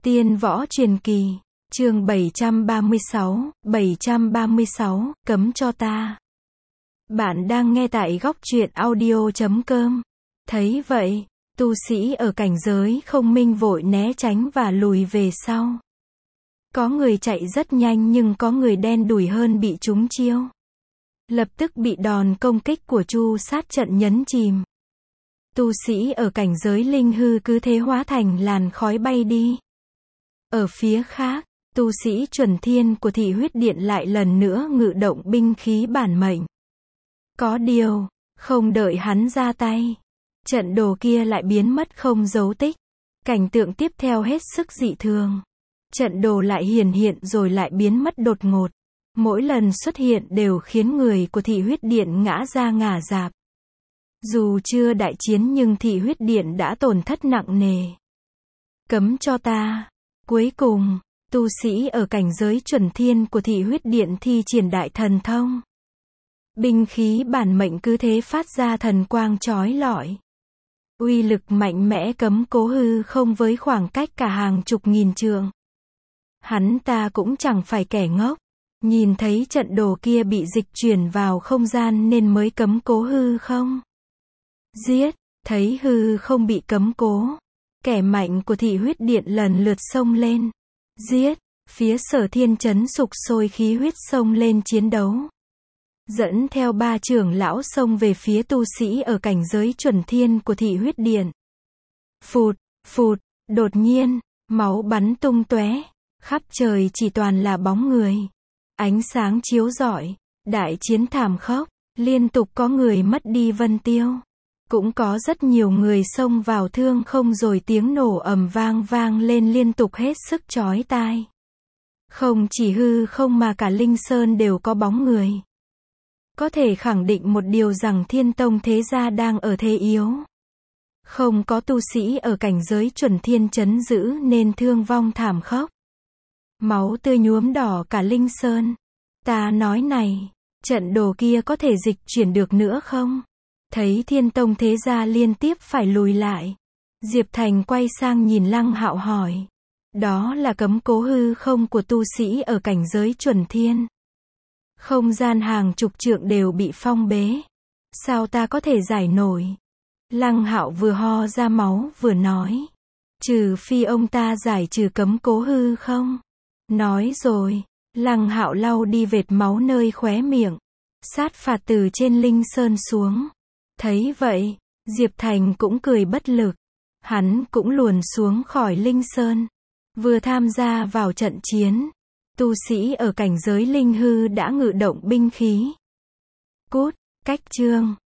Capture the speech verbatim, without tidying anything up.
Tiên võ truyền kỳ, chương bảy trăm ba mươi sáu, bảy trăm ba mươi sáu, cấm cho ta. Bạn đang nghe tại góc truyện audio chấm com. Thấy vậy, tu sĩ ở cảnh giới không minh vội né tránh và lùi về sau. Có người chạy rất nhanh nhưng có người đen đủi hơn bị trúng chiêu. Lập tức bị đòn công kích của Chu sát trận nhấn chìm. Tu sĩ ở cảnh giới linh hư cứ thế hóa thành làn khói bay đi. Ở phía khác, tu sĩ chuẩn thiên của Thị Huyết Điện lại lần nữa ngự động binh khí bản mệnh. Có điều, không đợi hắn ra tay, trận đồ kia lại biến mất không dấu tích. Cảnh tượng tiếp theo hết sức dị thường. Trận đồ lại hiển hiện rồi lại biến mất đột ngột. Mỗi lần xuất hiện đều khiến người của Thị Huyết Điện ngã ra ngả dạp. Dù chưa đại chiến nhưng Thị Huyết Điện đã tổn thất nặng nề. Cấm cho ta. Cuối cùng, tu sĩ ở cảnh giới chuẩn thiên của Thị Huyết Điện thi triển đại thần thông. Binh khí bản mệnh cứ thế phát ra thần quang chói lọi. Uy lực mạnh mẽ cấm cố hư không với khoảng cách cả hàng chục nghìn trượng. Hắn ta cũng chẳng phải kẻ ngốc. Nhìn thấy trận đồ kia bị dịch chuyển vào không gian nên mới cấm cố hư không. Giết, thấy hư không bị cấm cố. Kẻ mạnh của Thị Huyết Điện lần lượt xông lên. Giết, phía Sở Thiên Chấn sục sôi khí huyết xông lên chiến đấu. Dẫn theo ba trưởng lão xông về phía tu sĩ ở cảnh giới chuẩn thiên của Thị Huyết Điện. Phụt, phụt, đột nhiên, máu bắn tung tóe, khắp trời chỉ toàn là bóng người. Ánh sáng chiếu rọi, đại chiến thảm khốc, liên tục có người mất đi vân tiêu. Cũng có rất nhiều người xông vào thương không rồi tiếng nổ ầm vang vang lên liên tục hết sức chói tai. Không chỉ hư không mà cả Linh Sơn đều có bóng người. Có thể khẳng định một điều rằng Thiên Tông thế gia đang ở thế yếu. Không có tu sĩ ở cảnh giới chuẩn thiên trấn giữ nên thương vong thảm khốc. Máu tươi nhuốm đỏ cả Linh Sơn. Ta nói này, trận đồ kia có thể dịch chuyển được nữa không? Thấy Thiên Tông thế gia liên tiếp phải lùi lại. Diệp Thành quay sang nhìn Lăng Hạo hỏi. Đó là cấm cố hư không của tu sĩ ở cảnh giới chuẩn thiên. Không gian hàng chục trượng đều bị phong bế. Sao ta có thể giải nổi? Lăng Hạo vừa ho ra máu vừa nói. Trừ phi ông ta giải trừ cấm cố hư không? Nói rồi, Lăng Hạo lau đi vệt máu nơi khóe miệng. Sát phạt từ trên Linh Sơn xuống. Thấy vậy, Diệp Thành cũng cười bất lực. Hắn cũng luồn xuống khỏi Linh Sơn. Vừa tham gia vào trận chiến. Tu sĩ ở cảnh giới linh hư đã ngự động binh khí. Cút, cách chương.